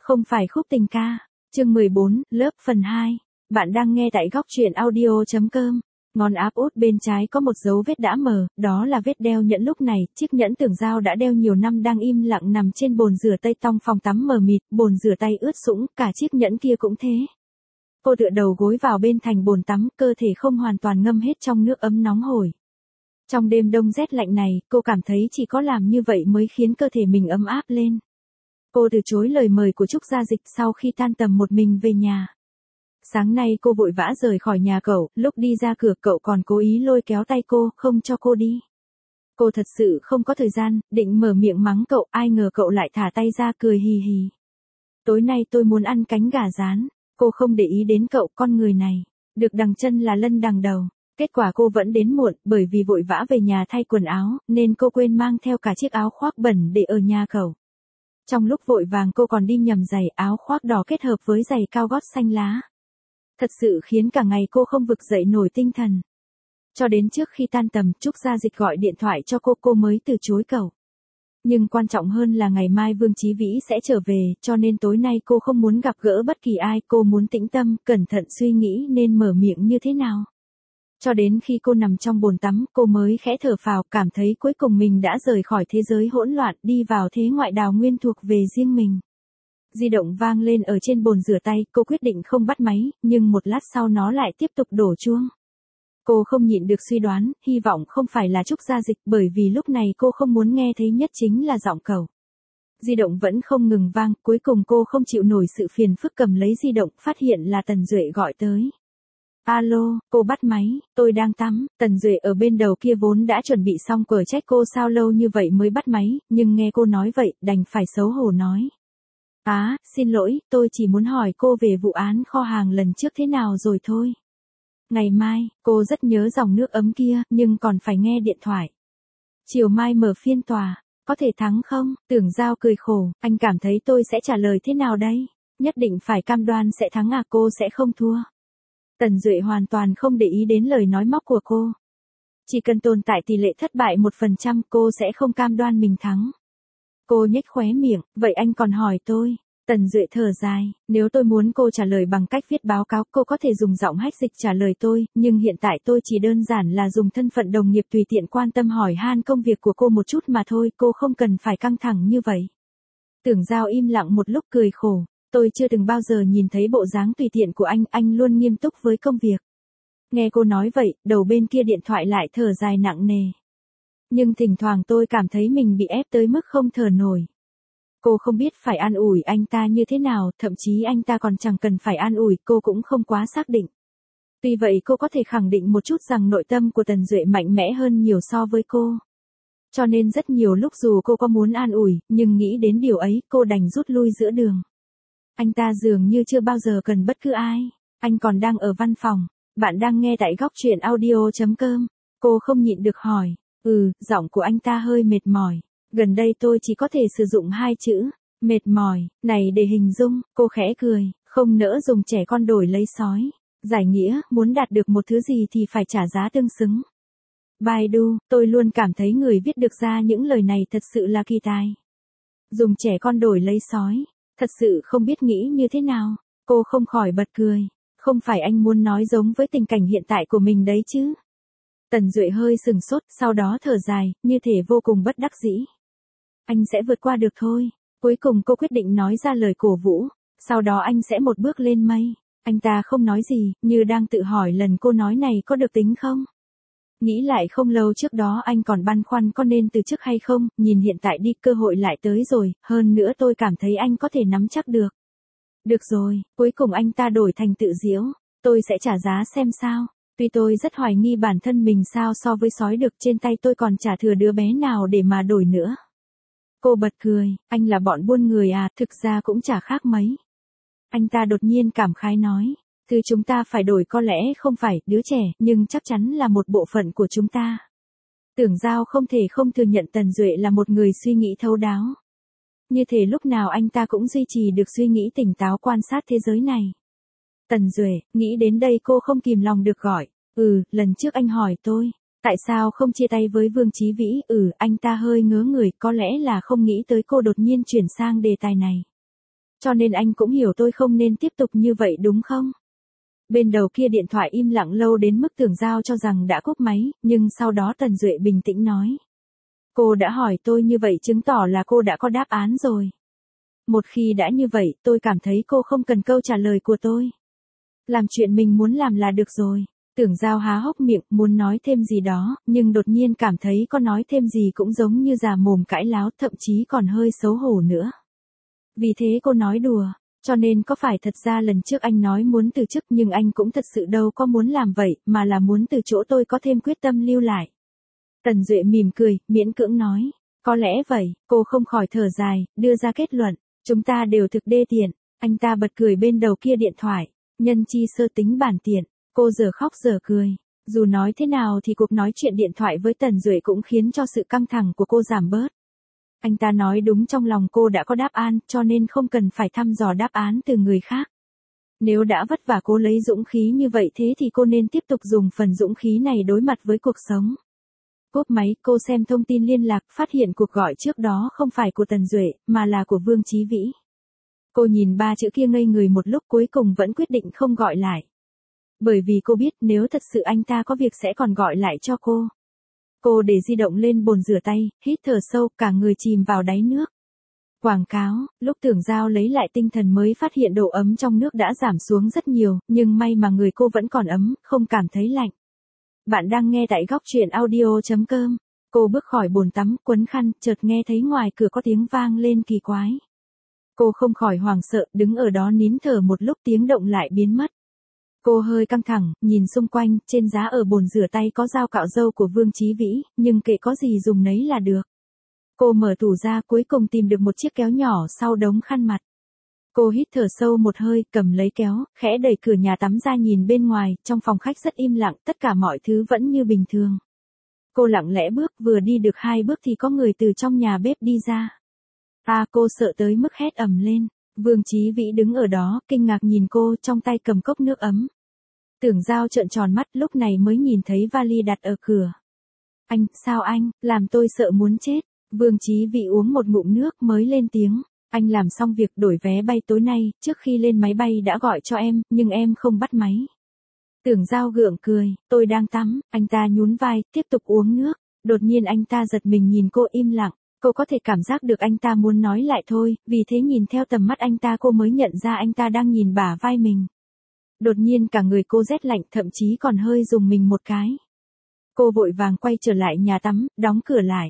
Không phải khúc tình ca. Chương 14, lớp phần 2. Bạn đang nghe tại góc truyện audio.com. Ngón áp út bên trái có một dấu vết đã mờ, đó là vết đeo nhẫn lúc này, chiếc nhẫn tưởng Giao đã đeo nhiều năm đang im lặng nằm trên bồn rửa tay trong phòng tắm mờ mịt, bồn rửa tay ướt sũng, cả chiếc nhẫn kia cũng thế. Cô tựa đầu gối vào bên thành bồn tắm, cơ thể không hoàn toàn ngâm hết trong nước ấm nóng hổi. Trong đêm đông rét lạnh này, cô cảm thấy chỉ có làm như vậy mới khiến cơ thể mình ấm áp lên. Cô từ chối lời mời của Trúc Gia Dịch sau khi tan tầm một mình về nhà. Sáng nay cô vội vã rời khỏi nhà cậu, lúc đi ra cửa cậu còn cố ý lôi kéo tay cô, không cho cô đi. Cô thật sự không có thời gian, định mở miệng mắng cậu, ai ngờ cậu lại thả tay ra cười hì hì. Tối nay tôi muốn ăn cánh gà rán. Cô không để ý đến cậu, con người này. Được đằng chân là lân đằng đầu. Kết quả cô vẫn đến muộn, bởi vì vội vã về nhà thay quần áo, nên cô quên mang theo cả chiếc áo khoác bẩn để ở nhà cậu. Trong lúc vội vàng cô còn đi nhầm giày áo khoác đỏ kết hợp với giày cao gót xanh lá. Thật sự khiến cả ngày cô không vực dậy nổi tinh thần. Cho đến trước khi tan tầm, Trúc Gia Dịch gọi điện thoại cho cô mới từ chối cậu. Nhưng quan trọng hơn là ngày mai Vương Chí Vĩ sẽ trở về, cho nên tối nay cô không muốn gặp gỡ bất kỳ ai, cô muốn tĩnh tâm, cẩn thận suy nghĩ nên mở miệng như thế nào. Cho đến khi cô nằm trong bồn tắm, cô mới khẽ thở phào, cảm thấy cuối cùng mình đã rời khỏi thế giới hỗn loạn, đi vào thế ngoại đào nguyên thuộc về riêng mình. Di động vang lên ở trên bồn rửa tay, cô quyết định không bắt máy, nhưng một lát sau nó lại tiếp tục đổ chuông. Cô không nhịn được suy đoán, hy vọng không phải là Trúc Gia Dịch, bởi vì lúc này cô không muốn nghe thấy nhất chính là giọng cậu. Di động vẫn không ngừng vang, cuối cùng cô không chịu nổi sự phiền phức cầm lấy di động, phát hiện là Tần Duệ gọi tới. Alo, cô bắt máy, tôi đang tắm. Tần Duệ ở bên đầu kia vốn đã chuẩn bị xong cờ trách cô sao lâu như vậy mới bắt máy, nhưng nghe cô nói vậy, đành phải xấu hổ nói. Xin lỗi, tôi chỉ muốn hỏi cô về vụ án kho hàng lần trước thế nào rồi thôi. Ngày mai, cô rất nhớ dòng nước ấm kia, nhưng còn phải nghe điện thoại. Chiều mai mở phiên tòa, có thể thắng không? Tưởng Giao cười khổ, anh cảm thấy tôi sẽ trả lời thế nào đây? Nhất định phải cam đoan sẽ thắng à, cô sẽ không thua. Tần Duệ hoàn toàn không để ý đến lời nói móc của cô. Chỉ cần tồn tại tỷ lệ thất bại 1%, cô sẽ không cam đoan mình thắng. Cô nhếch khóe miệng, vậy anh còn hỏi tôi. Tần Duệ thở dài, nếu tôi muốn cô trả lời bằng cách viết báo cáo, cô có thể dùng giọng hách dịch trả lời tôi, nhưng hiện tại tôi chỉ đơn giản là dùng thân phận đồng nghiệp tùy tiện quan tâm hỏi han công việc của cô một chút mà thôi, cô không cần phải căng thẳng như vậy. Tưởng Giao im lặng một lúc cười khổ, tôi chưa từng bao giờ nhìn thấy bộ dáng tùy tiện của anh luôn nghiêm túc với công việc. Nghe cô nói vậy, đầu bên kia điện thoại lại thở dài nặng nề. Nhưng thỉnh thoảng tôi cảm thấy mình bị ép tới mức không thở nổi. Cô không biết phải an ủi anh ta như thế nào, thậm chí anh ta còn chẳng cần phải an ủi, cô cũng không quá xác định. Tuy vậy cô có thể khẳng định một chút rằng nội tâm của Tần Duệ mạnh mẽ hơn nhiều so với cô. Cho nên rất nhiều lúc dù cô có muốn an ủi, nhưng nghĩ đến điều ấy, cô đành rút lui giữa đường. Anh ta dường như chưa bao giờ cần bất cứ ai. Anh còn đang ở văn phòng. Bạn đang nghe tại góc truyện audio.com. Cô không nhịn được hỏi. Giọng của anh ta hơi mệt mỏi. Gần đây tôi chỉ có thể sử dụng hai chữ, mệt mỏi, này để hình dung, cô khẽ cười, không nỡ dùng trẻ con đổi lấy sói. Giải nghĩa, muốn đạt được một thứ gì thì phải trả giá tương xứng. Baidu, tôi luôn cảm thấy người viết được ra những lời này thật sự là kỳ tài. Dùng trẻ con đổi lấy sói, thật sự không biết nghĩ như thế nào. Cô không khỏi bật cười, không phải anh muốn nói giống với tình cảnh hiện tại của mình đấy chứ. Tần Duệ hơi sừng sốt, sau đó thở dài, như thể vô cùng bất đắc dĩ. Anh sẽ vượt qua được thôi. Cuối cùng cô quyết định nói ra lời cổ vũ, sau đó anh sẽ một bước lên mây. Anh ta không nói gì, như đang tự hỏi lần cô nói này có được tính không? Nghĩ lại không lâu trước đó anh còn băn khoăn có nên từ chức hay không, nhìn hiện tại đi cơ hội lại tới rồi, hơn nữa tôi cảm thấy anh có thể nắm chắc được. Được rồi, cuối cùng anh ta đổi thành tự giễu, tôi sẽ trả giá xem sao. Tuy tôi rất hoài nghi bản thân mình sao so với sói được, trên tay tôi còn chả thừa đứa bé nào để mà đổi nữa. Cô bật cười, anh là bọn buôn người à, thực ra cũng chả khác mấy. Anh ta đột nhiên cảm khái nói, thứ chúng ta phải đổi có lẽ không phải đứa trẻ, nhưng chắc chắn là một bộ phận của chúng ta. Tưởng Giao không thể không thừa nhận Tần Duệ là một người suy nghĩ thấu đáo. Như thể lúc nào anh ta cũng duy trì được suy nghĩ tỉnh táo quan sát thế giới này. Tần Duệ, nghĩ đến đây cô không kìm lòng được gọi, lần trước anh hỏi tôi, tại sao không chia tay với Vương Chí Vĩ, anh ta hơi ngớ người, có lẽ là không nghĩ tới cô đột nhiên chuyển sang đề tài này. Cho nên anh cũng hiểu tôi không nên tiếp tục như vậy đúng không? Bên đầu kia điện thoại im lặng lâu đến mức Tưởng Giao cho rằng đã cúp máy, nhưng sau đó Tần Duệ bình tĩnh nói. Cô đã hỏi tôi như vậy chứng tỏ là cô đã có đáp án rồi. Một khi đã như vậy, tôi cảm thấy cô không cần câu trả lời của tôi. Làm chuyện mình muốn làm là được rồi. Tưởng Giao há hốc miệng muốn nói thêm gì đó, nhưng đột nhiên cảm thấy có nói thêm gì cũng giống như già mồm cãi láo, thậm chí còn hơi xấu hổ nữa. Vì thế cô nói đùa, cho nên có phải thật ra lần trước anh nói muốn từ chức nhưng anh cũng thật sự đâu có muốn làm vậy, mà là muốn từ chỗ tôi có thêm quyết tâm lưu lại. Tần Duệ mỉm cười, miễn cưỡng nói, có lẽ vậy, cô không khỏi thở dài, đưa ra kết luận, chúng ta đều thực đê tiện. Anh ta bật cười bên đầu kia điện thoại, nhân chi sơ tính bản tiện, cô giờ khóc giờ cười. Dù nói thế nào thì cuộc nói chuyện điện thoại với Tần Duệ cũng khiến cho sự căng thẳng của cô giảm bớt. Anh ta nói đúng, trong lòng cô đã có đáp án, cho nên không cần phải thăm dò đáp án từ người khác. Nếu đã vất vả cố lấy dũng khí như vậy thế thì cô nên tiếp tục dùng phần dũng khí này đối mặt với cuộc sống. Cúp máy, cô xem thông tin liên lạc, phát hiện cuộc gọi trước đó không phải của Tần Duệ, mà là của Vương Chí Vĩ. Cô nhìn 3 chữ kia ngây người một lúc, cuối cùng vẫn quyết định không gọi lại. Bởi vì cô biết nếu thật sự anh ta có việc sẽ còn gọi lại cho cô. Cô để di động lên bồn rửa tay, hít thở sâu, cả người chìm vào đáy nước. Quảng cáo, lúc Tưởng Giao lấy lại tinh thần mới phát hiện độ ấm trong nước đã giảm xuống rất nhiều, nhưng may mà người cô vẫn còn ấm, không cảm thấy lạnh. Bạn đang nghe tại góc truyện audio.com. Cô bước khỏi bồn tắm, quấn khăn, chợt nghe thấy ngoài cửa có tiếng vang lên kỳ quái. Cô không khỏi hoảng sợ, đứng ở đó nín thở một lúc, tiếng động lại biến mất. Cô hơi căng thẳng, nhìn xung quanh, trên giá ở bồn rửa tay có dao cạo râu của Vương Chí Vĩ, nhưng kệ có gì dùng nấy là được. Cô mở tủ ra, cuối cùng tìm được một chiếc kéo nhỏ sau đống khăn mặt. Cô hít thở sâu một hơi, cầm lấy kéo, khẽ đẩy cửa nhà tắm ra, nhìn bên ngoài, trong phòng khách rất im lặng, tất cả mọi thứ vẫn như bình thường. Cô lặng lẽ bước, vừa đi được 2 bước thì có người từ trong nhà bếp đi ra. Cô sợ tới mức hét ầm lên. Vương Chí Vĩ đứng ở đó, kinh ngạc nhìn cô, trong tay cầm cốc nước ấm. Tưởng Giao trợn tròn mắt, lúc này mới nhìn thấy vali đặt ở cửa. Anh, sao anh, làm tôi sợ muốn chết. Vương Chí Vĩ uống một ngụm nước mới lên tiếng. Anh làm xong việc đổi vé bay tối nay, trước khi lên máy bay đã gọi cho em, nhưng em không bắt máy. Tưởng Giao gượng cười, tôi đang tắm, anh ta nhún vai, tiếp tục uống nước. Đột nhiên anh ta giật mình nhìn cô im lặng. Cô có thể cảm giác được anh ta muốn nói lại thôi, vì thế nhìn theo tầm mắt anh ta cô mới nhận ra anh ta đang nhìn bả vai mình. Đột nhiên cả người cô rét lạnh, thậm chí còn hơi rùng mình một cái. Cô vội vàng quay trở lại nhà tắm, đóng cửa lại.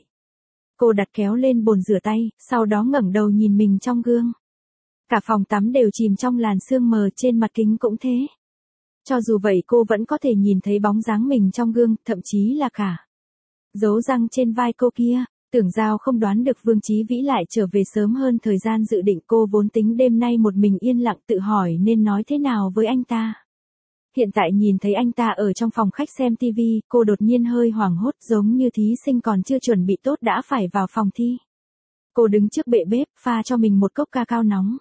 Cô đặt kéo lên bồn rửa tay, sau đó ngẩng đầu nhìn mình trong gương. Cả phòng tắm đều chìm trong làn sương mờ, trên mặt kính cũng thế. Cho dù vậy cô vẫn có thể nhìn thấy bóng dáng mình trong gương, thậm chí là cả dấu răng trên vai cô kia. Tưởng Giao không đoán được Vương Chí Vĩ lại trở về sớm hơn thời gian dự định, cô vốn tính đêm nay một mình yên lặng tự hỏi nên nói thế nào với anh ta. Hiện tại nhìn thấy anh ta ở trong phòng khách xem TV, cô đột nhiên hơi hoảng hốt, giống như thí sinh còn chưa chuẩn bị tốt đã phải vào phòng thi. Cô đứng trước bệ bếp, pha cho mình một cốc cacao nóng.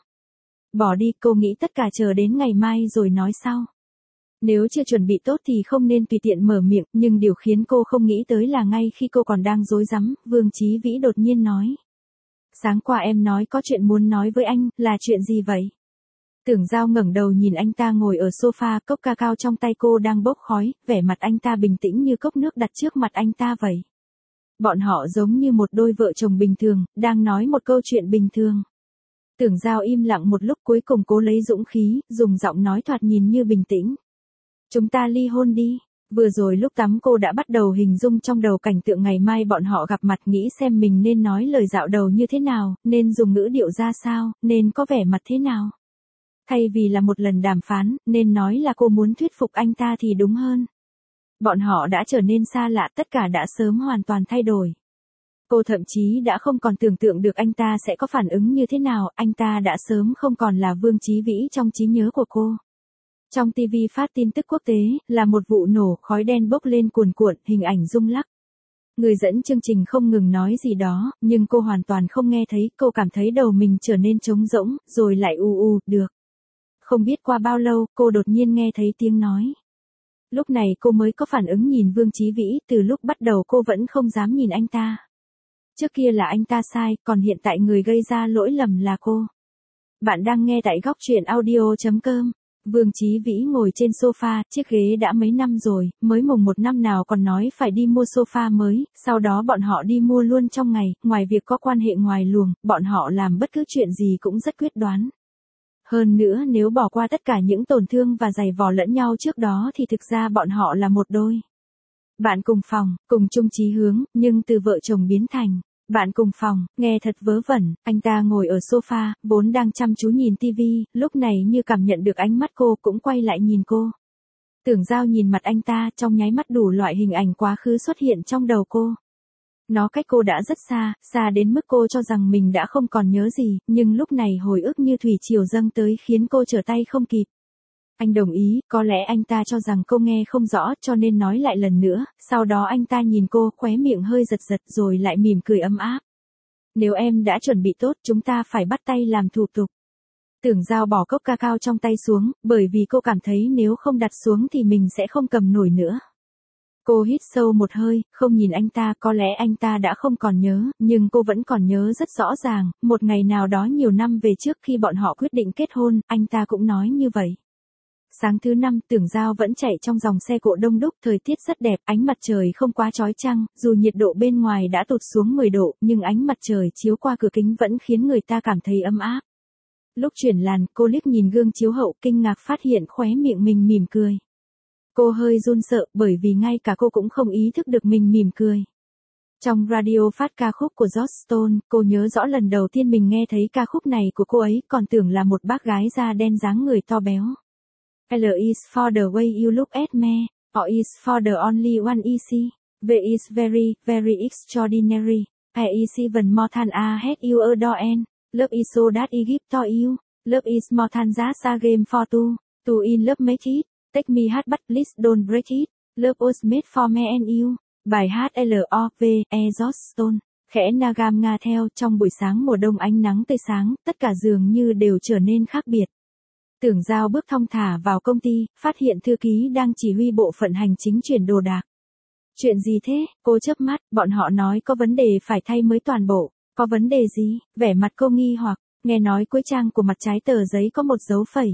Bỏ đi, cô nghĩ tất cả chờ đến ngày mai rồi nói sau. Nếu chưa chuẩn bị tốt thì không nên tùy tiện mở miệng, nhưng điều khiến cô không nghĩ tới là ngay khi cô còn đang rối rắm, Vương Chí Vĩ đột nhiên nói. Sáng qua em nói có chuyện muốn nói với anh, là chuyện gì vậy? Tưởng Giao ngẩng đầu nhìn anh ta ngồi ở sofa, cốc cacao trong tay cô đang bốc khói, vẻ mặt anh ta bình tĩnh như cốc nước đặt trước mặt anh ta vậy. Bọn họ giống như một đôi vợ chồng bình thường, đang nói một câu chuyện bình thường. Tưởng Giao im lặng một lúc, cuối cùng cố lấy dũng khí, dùng giọng nói thoạt nhìn như bình tĩnh. Chúng ta ly hôn đi. Vừa rồi lúc tắm cô đã bắt đầu hình dung trong đầu cảnh tượng ngày mai bọn họ gặp mặt, nghĩ xem mình nên nói lời dạo đầu như thế nào, nên dùng ngữ điệu ra sao, nên có vẻ mặt thế nào. Thay vì là một lần đàm phán, nên nói là cô muốn thuyết phục anh ta thì đúng hơn. Bọn họ đã trở nên xa lạ, tất cả đã sớm hoàn toàn thay đổi. Cô thậm chí đã không còn tưởng tượng được anh ta sẽ có phản ứng như thế nào, anh ta đã sớm không còn là Vương Chí Vĩ trong trí nhớ của cô. Trong TV phát tin tức quốc tế, là một vụ nổ, khói đen bốc lên cuồn cuộn, hình ảnh rung lắc. Người dẫn chương trình không ngừng nói gì đó, nhưng cô hoàn toàn không nghe thấy, cô cảm thấy đầu mình trở nên trống rỗng, rồi lại được. Không biết qua bao lâu, cô đột nhiên nghe thấy tiếng nói. Lúc này cô mới có phản ứng nhìn Vương Chí Vĩ, từ lúc bắt đầu cô vẫn không dám nhìn anh ta. Trước kia là anh ta sai, còn hiện tại người gây ra lỗi lầm là cô. Bạn đang nghe tại góc truyện audio.com. Vương Chí Vĩ ngồi trên sofa, chiếc ghế đã mấy năm rồi, mới mùng 1 năm nào còn nói phải đi mua sofa mới, sau đó bọn họ đi mua luôn trong ngày, ngoài việc có quan hệ ngoài luồng, bọn họ làm bất cứ chuyện gì cũng rất quyết đoán. Hơn nữa nếu bỏ qua tất cả những tổn thương và giày vò lẫn nhau trước đó thì thực ra bọn họ là một đôi. Bạn cùng phòng, cùng chung chí hướng, nhưng từ vợ chồng biến thành bạn cùng phòng, nghe thật vớ vẩn. Anh ta ngồi ở sofa, vốn đang chăm chú nhìn tivi, lúc này như cảm nhận được ánh mắt cô cũng quay lại nhìn cô. Tưởng Giao nhìn mặt anh ta, trong nháy mắt đủ loại hình ảnh quá khứ xuất hiện trong đầu cô. Nó cách cô đã rất xa, xa đến mức cô cho rằng mình đã không còn nhớ gì, nhưng lúc này hồi ức như thủy triều dâng tới khiến cô trở tay không kịp. Anh đồng ý, có lẽ anh ta cho rằng cô nghe không rõ cho nên nói lại lần nữa, sau đó anh ta nhìn cô, khóe miệng hơi giật giật rồi lại mỉm cười ấm áp. Nếu em đã chuẩn bị tốt, chúng ta phải bắt tay làm thủ tục. Tưởng Giao bỏ cốc cacao trong tay xuống, bởi vì cô cảm thấy nếu không đặt xuống thì mình sẽ không cầm nổi nữa. Cô hít sâu một hơi, không nhìn anh ta, có lẽ anh ta đã không còn nhớ, nhưng cô vẫn còn nhớ rất rõ ràng, một ngày nào đó nhiều năm về trước khi bọn họ quyết định kết hôn, anh ta cũng nói như vậy. Sáng thứ 5, Tưởng Giao vẫn chạy trong dòng xe cộ đông đúc, thời tiết rất đẹp, ánh mặt trời không quá chói chang, dù nhiệt độ bên ngoài đã tụt xuống 10 độ, nhưng ánh mặt trời chiếu qua cửa kính vẫn khiến người ta cảm thấy ấm áp. Lúc chuyển làn, cô liếc nhìn gương chiếu hậu, kinh ngạc phát hiện khóe miệng mình mỉm cười. Cô hơi run sợ, bởi vì ngay cả cô cũng không ý thức được mình mỉm cười. Trong radio phát ca khúc của George Stone, cô nhớ rõ lần đầu tiên mình nghe thấy ca khúc này của cô ấy, còn tưởng là một bác gái da đen dáng người to béo. L is for the way you look at me, or is for the only one easy. V is very, very extraordinary. I is even more than I had you adore and. Love is so that I give to you. Love is more than just a game for two. Two in love make it. Take me hard but please don't break it. Love was made for me and you. Bài hát L.O.V.E. George Stone. Khẽ Nagam nga theo, trong buổi sáng mùa đông ánh nắng tươi sáng, tất cả dường như đều trở nên khác biệt. Tưởng Giao bước thong thả vào công ty, phát hiện thư ký đang chỉ huy bộ phận hành chính chuyển đồ đạc. Chuyện gì thế? Cô chớp mắt, bọn họ nói có vấn đề phải thay mới toàn bộ. Có vấn đề gì? Vẻ mặt cô nghi hoặc, nghe nói cuối trang của mặt trái tờ giấy có một dấu phẩy.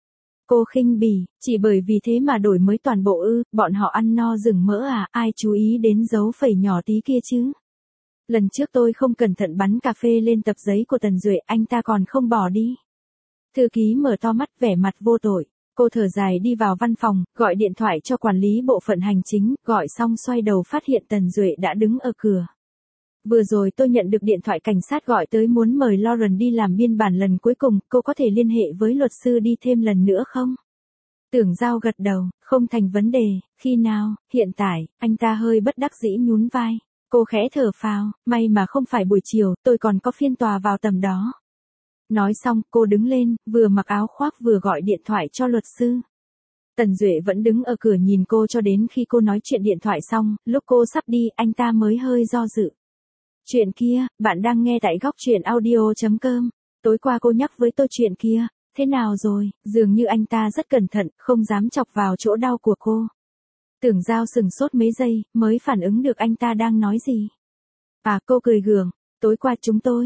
Cô khinh bỉ, chỉ bởi vì thế mà đổi mới toàn bộ ư, bọn họ ăn no rừng mỡ à, ai chú ý đến dấu phẩy nhỏ tí kia chứ? Lần trước tôi không cẩn thận bắn cà phê lên tập giấy của Tần Duệ, anh ta còn không bỏ đi. Thư ký mở to mắt vẻ mặt vô tội, cô thở dài đi vào văn phòng, gọi điện thoại cho quản lý bộ phận hành chính, gọi xong xoay đầu phát hiện Tần Duệ đã đứng ở cửa. Vừa rồi tôi nhận được điện thoại cảnh sát gọi tới muốn mời Lauren đi làm biên bản lần cuối cùng, cô có thể liên hệ với luật sư đi thêm lần nữa không? Tưởng Giao gật đầu, không thành vấn đề, khi nào, hiện tại, anh ta hơi bất đắc dĩ nhún vai. Cô khẽ thở phào, may mà không phải buổi chiều, tôi còn có phiên tòa vào tầm đó. Nói xong, cô đứng lên, vừa mặc áo khoác vừa gọi điện thoại cho luật sư. Tần Duệ vẫn đứng ở cửa nhìn cô cho đến khi cô nói chuyện điện thoại xong, lúc cô sắp đi, anh ta mới hơi do dự. Chuyện kia, bạn đang nghe tại góc truyện audio.com. Tối qua cô nhắc với tôi chuyện kia, thế nào rồi? Dường như anh ta rất cẩn thận, không dám chọc vào chỗ đau của cô. Tưởng Giao sừng sốt mấy giây, mới phản ứng được anh ta đang nói gì. À, cô cười gượng, tối qua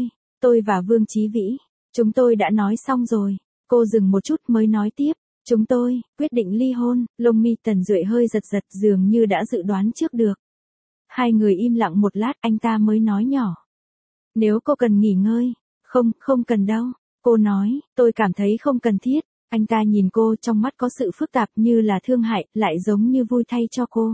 tôi và Vương Chí Vĩ, chúng tôi đã nói xong rồi. Cô dừng một chút mới nói tiếp, chúng tôi quyết định ly hôn. Lông mi Tần Duệ hơi giật giật, dường như đã dự đoán trước được. Hai người im lặng một lát, anh ta mới nói nhỏ. Nếu cô cần nghỉ ngơi, không cần đâu. Cô nói, tôi cảm thấy không cần thiết. Anh ta nhìn cô, trong mắt có sự phức tạp, như là thương hại, lại giống như vui thay cho cô.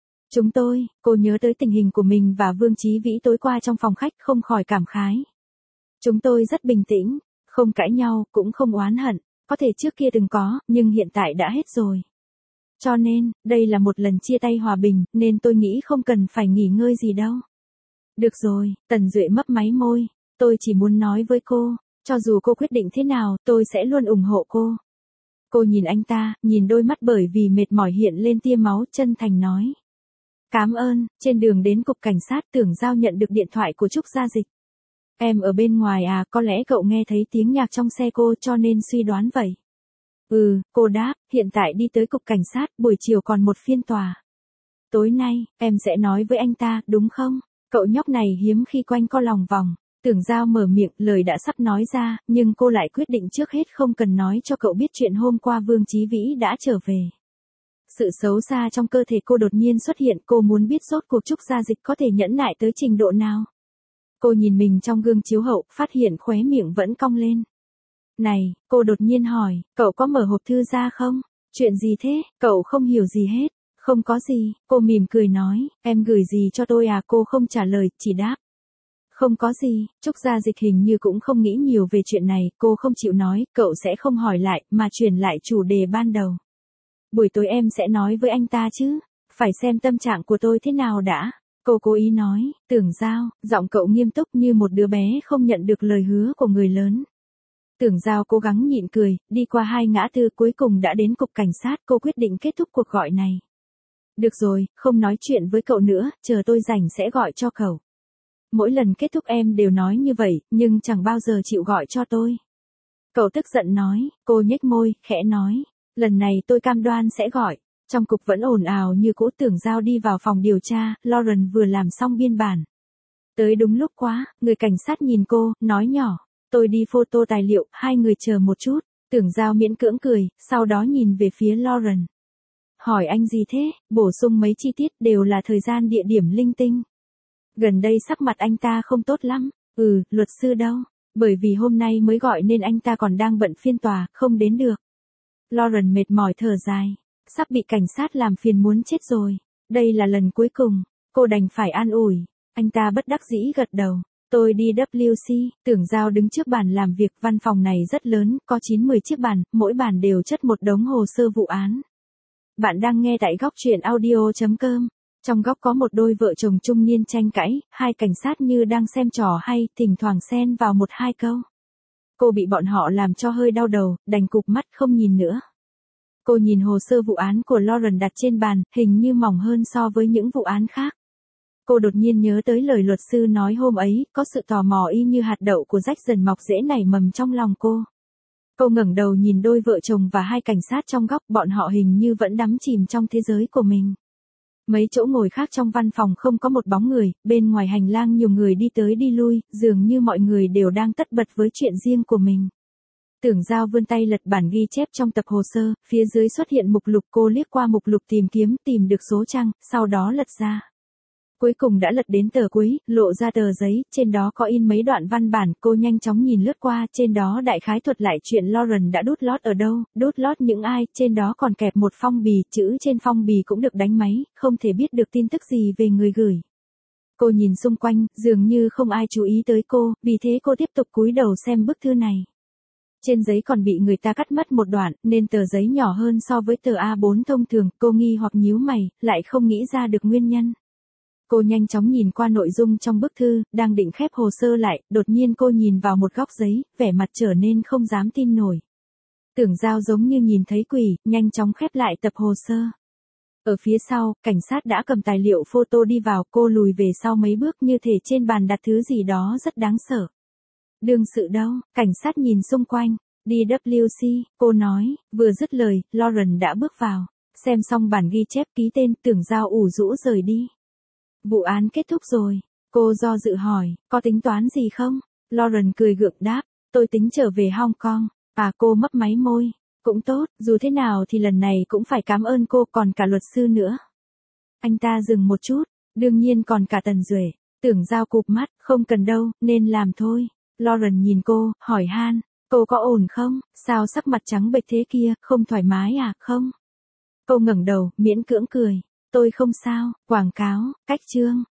Cô nhớ tới tình hình của mình và Vương Chí Vĩ tối qua trong phòng khách, không khỏi cảm khái. Chúng tôi rất bình tĩnh, không cãi nhau, cũng không oán hận. Có thể trước kia từng có, nhưng hiện tại đã hết rồi. Cho nên, đây là một lần chia tay hòa bình, nên tôi nghĩ không cần phải nghỉ ngơi gì đâu. Được rồi, Tần Duệ mấp máy môi, tôi chỉ muốn nói với cô, cho dù cô quyết định thế nào, tôi sẽ luôn ủng hộ cô. Cô nhìn anh ta, nhìn đôi mắt bởi vì mệt mỏi hiện lên tia máu, chân thành nói. Cảm ơn. Trên đường đến cục cảnh sát, Tưởng Giao nhận được điện thoại của Trúc Gia Dịch. Em ở bên ngoài à, có lẽ cậu nghe thấy tiếng nhạc trong xe cô cho nên suy đoán vậy. Cô đáp, hiện tại đi tới cục cảnh sát, buổi chiều còn một phiên tòa. Tối nay, em sẽ nói với anh ta, đúng không? Cậu nhóc này hiếm khi quanh co lòng vòng. Tưởng Giao mở miệng, lời đã sắp nói ra, nhưng cô lại quyết định trước hết không cần nói cho cậu biết chuyện hôm qua Vương Chí Vĩ đã trở về. Sự xấu xa trong cơ thể cô đột nhiên xuất hiện, cô muốn biết rốt cuộc Trúc Gia Dịch có thể nhẫn nại tới trình độ nào. Cô nhìn mình trong gương chiếu hậu, phát hiện khóe miệng vẫn cong lên. Này, cô đột nhiên hỏi, cậu có mở hộp thư ra không? Chuyện gì thế? Cậu không hiểu gì hết. Không có gì, cô mỉm cười nói, em gửi gì cho tôi à? Cô không trả lời, chỉ đáp. Không có gì, Trúc Gia Dịch hình như cũng không nghĩ nhiều về chuyện này, cô không chịu nói, cậu sẽ không hỏi lại, mà chuyển lại chủ đề ban đầu. Buổi tối em sẽ nói với anh ta chứ, phải xem tâm trạng của tôi thế nào đã. Cô cố ý nói, Tưởng Giao, giọng cậu nghiêm túc như một đứa bé không nhận được lời hứa của người lớn. Tưởng Giao cố gắng nhịn cười, đi qua 2 ngã tư cuối cùng đã đến cục cảnh sát, cô quyết định kết thúc cuộc gọi này. Được rồi, không nói chuyện với cậu nữa, chờ tôi rảnh sẽ gọi cho cậu. Mỗi lần kết thúc em đều nói như vậy, nhưng chẳng bao giờ chịu gọi cho tôi. Cậu tức giận nói, cô nhếch môi, khẽ nói, lần này tôi cam đoan sẽ gọi. Trong cục vẫn ồn ào như cũ. Tưởng Giao đi vào phòng điều tra, Lauren vừa làm xong biên bản. Tới đúng lúc quá, người cảnh sát nhìn cô, nói nhỏ, tôi đi photo tài liệu, hai người chờ một chút. Tưởng Giao miễn cưỡng cười, sau đó nhìn về phía Lauren. Hỏi anh gì thế? Bổ sung mấy chi tiết, đều là thời gian địa điểm linh tinh. Gần đây sắc mặt anh ta không tốt lắm. Luật sư đâu? Bởi vì hôm nay mới gọi nên anh ta còn đang bận phiên tòa, không đến được. Lauren mệt mỏi thở dài. Sắp bị cảnh sát làm phiền muốn chết rồi. Đây là lần cuối cùng. Cô đành phải an ủi. Anh ta bất đắc dĩ gật đầu. Tôi đi WC. Tưởng Giao đứng trước bàn làm việc. Văn phòng này rất lớn, có 9-10 chiếc bàn, mỗi bàn đều chất một đống hồ sơ vụ án. Bạn đang nghe tại góc truyện audio.com. Trong góc có một đôi vợ chồng trung niên tranh cãi, hai cảnh sát như đang xem trò hay, thỉnh thoảng xen vào 1-2 câu. Cô bị bọn họ làm cho hơi đau đầu, đành cụp mắt không nhìn nữa. Cô nhìn hồ sơ vụ án của Lauren đặt trên bàn, hình như mỏng hơn so với những vụ án khác. Cô đột nhiên nhớ tới lời luật sư nói hôm ấy, có sự tò mò y như hạt đậu của rách dần mọc rễ nảy mầm trong lòng cô. Cô ngẩng đầu nhìn đôi vợ chồng và hai cảnh sát trong góc, bọn họ hình như vẫn đắm chìm trong thế giới của mình. Mấy chỗ ngồi khác trong văn phòng không có một bóng người, bên ngoài hành lang nhiều người đi tới đi lui, dường như mọi người đều đang tất bật với chuyện riêng của mình. Tưởng Giao vươn tay lật bản ghi chép trong tập hồ sơ, phía dưới xuất hiện mục lục, cô liếc qua mục lục tìm kiếm, tìm được số trang, sau đó lật ra. Cuối cùng đã lật đến tờ cuối, lộ ra tờ giấy, trên đó có in mấy đoạn văn bản, cô nhanh chóng nhìn lướt qua, trên đó đại khái thuật lại chuyện Lauren đã đút lót ở đâu, đút lót những ai, trên đó còn kẹp một phong bì, chữ trên phong bì cũng được đánh máy, không thể biết được tin tức gì về người gửi. Cô nhìn xung quanh, dường như không ai chú ý tới cô, vì thế cô tiếp tục cúi đầu xem bức thư này. Trên giấy còn bị người ta cắt mất một đoạn, nên tờ giấy nhỏ hơn so với tờ A4 thông thường, cô nghi hoặc nhíu mày, lại không nghĩ ra được nguyên nhân. Cô nhanh chóng nhìn qua nội dung trong bức thư, đang định khép hồ sơ lại, đột nhiên cô nhìn vào một góc giấy, vẻ mặt trở nên không dám tin nổi. Tưởng Giao giống như nhìn thấy quỷ, nhanh chóng khép lại tập hồ sơ. Ở phía sau, cảnh sát đã cầm tài liệu photo đi vào, cô lùi về sau mấy bước như thể trên bàn đặt thứ gì đó rất đáng sợ. Đương sự đâu? Cảnh sát nhìn xung quanh. Đi WC, cô nói, vừa dứt lời, Lauren đã bước vào. Xem xong bản ghi chép ký tên, Tưởng Giao ủ rũ rời đi. Vụ án kết thúc rồi. Cô do dự hỏi, có tính toán gì không? Lauren cười gượng đáp, tôi tính trở về Hong Kong. Cô mấp máy môi. Cũng tốt, dù thế nào thì lần này cũng phải cảm ơn cô, còn cả luật sư nữa. Anh ta dừng một chút, đương nhiên còn cả Tần Duệ. Tưởng Giao cụp mắt, không cần đâu, nên làm thôi. Lauren nhìn cô, hỏi han, cô có ổn không? Sao sắc mặt trắng bệch thế kia, không thoải mái à? Không. Cô ngẩng đầu, miễn cưỡng cười. Tôi không sao. Quảng cáo, cách chương.